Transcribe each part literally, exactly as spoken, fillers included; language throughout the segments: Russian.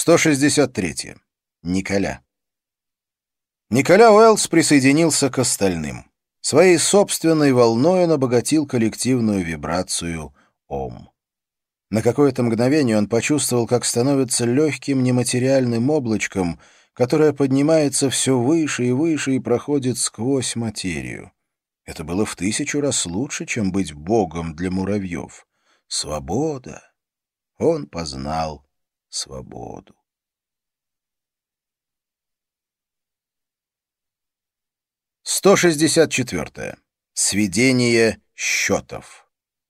сто шестьдесят три. Николя. Николя Уэллс присоединился к остальным. Своей собственной волной он обогатил коллективную вибрацию Ом. На какое-то мгновение он почувствовал, как становится легким нематериальным облачком, которое поднимается все выше и выше и проходит сквозь материю. Это было в тысячу раз лучше, чем быть богом для муравьев. Свобода. Он познал свободу. сто шестьдесят четыре. Сведение счетов.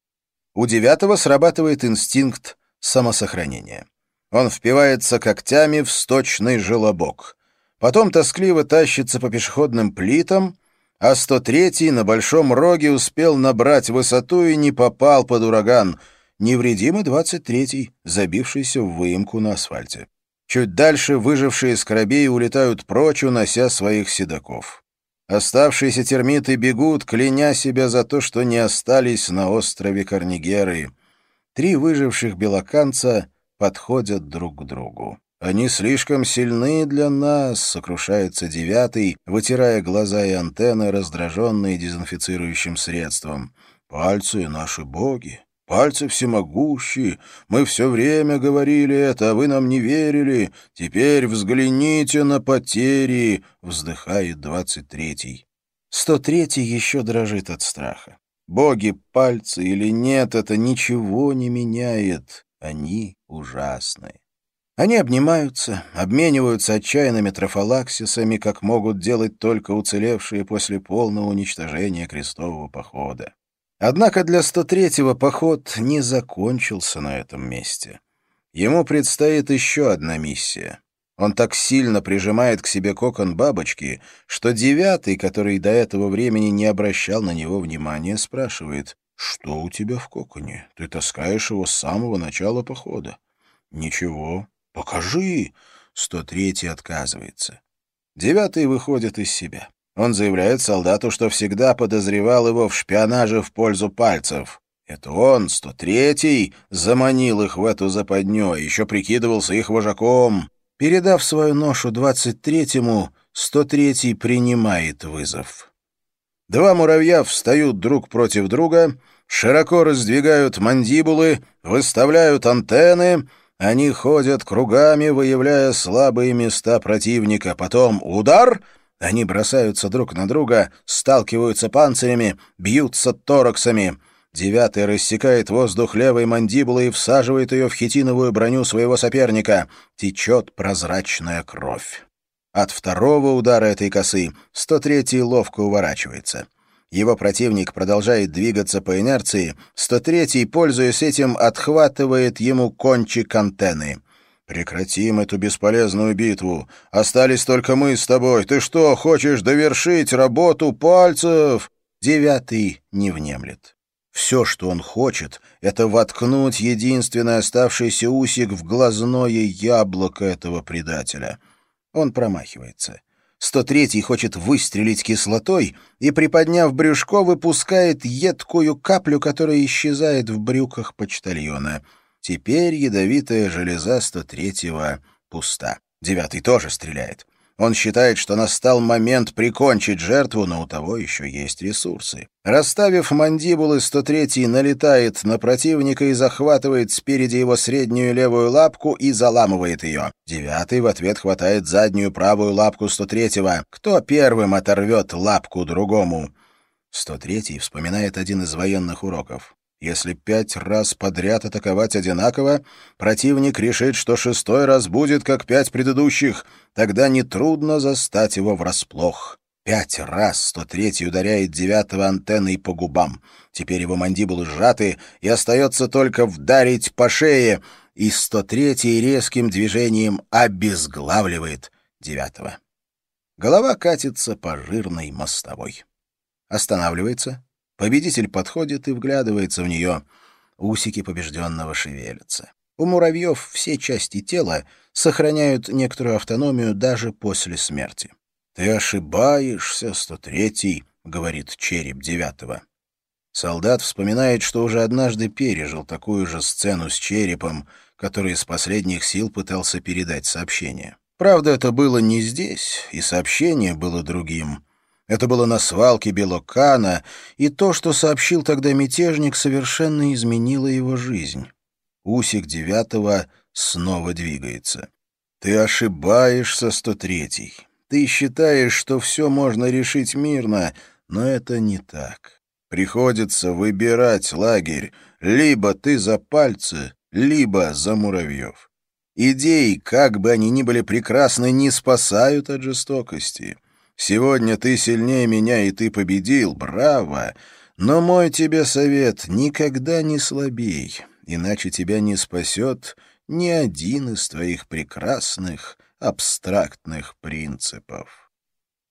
У девятого срабатывает инстинкт самосохранения. Он впивается когтями в сточный желобок. Потом тоскливо тащится по пешеходным плитам, а сто третий на большом роге успел набрать высоту и не попал под ураган. Невредимый двадцать третий, забившийся в выемку на асфальте. Чуть дальше выжившие скоробеи улетают прочь, унося своих седаков. Оставшиеся термиты бегут, кляня себя за то, что не остались на острове Корнигеры. Три выживших белоканца подходят друг к другу. «Они слишком сильны для нас», — сокрушается девятый, вытирая глаза и антенны, раздраженные дезинфицирующим средством. «Пальцы — наши боги. Пальцы всемогущие. Мы все время говорили это, а вы нам не верили. Теперь взгляните на потери», — вздыхает двадцать третий. сто третий еще дрожит от страха. Боги, пальцы или нет, это ничего не меняет. Они ужасны. Они обнимаются, обмениваются отчаянными трофалаксисами, как могут делать только уцелевшие после полного уничтожения крестового похода. Однако для сто третьего поход не закончился на этом месте. Ему предстоит еще одна миссия. Он так сильно прижимает к себе кокон бабочки, что девятый, который до этого времени не обращал на него внимания, спрашивает: «Что у тебя в коконе? Ты таскаешь его с самого начала похода». «Ничего. Покажи!» сто третий отказывается. Девятый выходит из себя. Он заявляет солдату, что всегда подозревал его в шпионаже в пользу пальцев. Это он, сто третий, заманил их в эту западню, а еще прикидывался их вожаком. Передав свою ношу двадцать третьему, сто третий принимает вызов. Два муравья встают друг против друга, широко раздвигают мандибулы, выставляют антенны. Они ходят кругами, выявляя слабые места противника. Потом удар. Они бросаются друг на друга, сталкиваются панцирями, бьются тораксами. Девятый рассекает воздух левой мандибулой и всаживает ее в хитиновую броню своего соперника. Течет прозрачная кровь. От второго удара этой косы сто третий ловко уворачивается. Его противник продолжает двигаться по инерции. сто третий, пользуясь этим, отхватывает ему кончик антенны. «Прекратим эту бесполезную битву. Остались только мы с тобой. Ты что, хочешь довершить работу пальцев?» Девятый не внемлет. Все, что он хочет, — это воткнуть единственный оставшийся усик в глазное яблоко этого предателя. Он промахивается. сто третий хочет выстрелить кислотой и, приподняв брюшко, выпускает едкую каплю, которая исчезает в брюках почтальона. Теперь ядовитая железа сто третьего пуста. Девятый тоже стреляет. Он считает, что настал момент прикончить жертву, но у того еще есть ресурсы. Расставив мандибулы, сто третий налетает на противника и захватывает спереди его среднюю левую лапку и заламывает ее. Девятый в ответ хватает заднюю правую лапку сто третьего. Кто первым оторвет лапку другому? сто третий вспоминает один из военных уроков. Если пять раз подряд атаковать одинаково, противник решит, что шестой раз будет, как пять предыдущих. Тогда нетрудно застать его врасплох. Пять раз сто третий ударяет девятого антенной по губам. Теперь его мандибулы сжаты, и остается только вдарить по шее, и сто третий резким движением обезглавливает девятого. Голова катится по жирной мостовой. Останавливается. Победитель подходит и вглядывается в нее. Усики побежденного шевелятся. У муравьев все части тела сохраняют некоторую автономию даже после смерти. «Ты ошибаешься, сто третий», — говорит череп девятого. Солдат вспоминает, что уже однажды пережил такую же сцену с черепом, который из последних сил пытался передать сообщение. Правда, это было не здесь, и сообщение было другим. Это было на свалке Белокана, и то, что сообщил тогда мятежник, совершенно изменило его жизнь. Усик девятого снова двигается. «Ты ошибаешься, сто третий. Ты считаешь, что все можно решить мирно, но это не так. Приходится выбирать лагерь. Либо ты за пальцы, либо за муравьев. Идеи, как бы они ни были прекрасны, не спасают от жестокости. Сегодня ты сильнее меня, и ты победил. Браво! Но мой тебе совет — никогда не слабей, иначе тебя не спасет ни один из твоих прекрасных абстрактных принципов».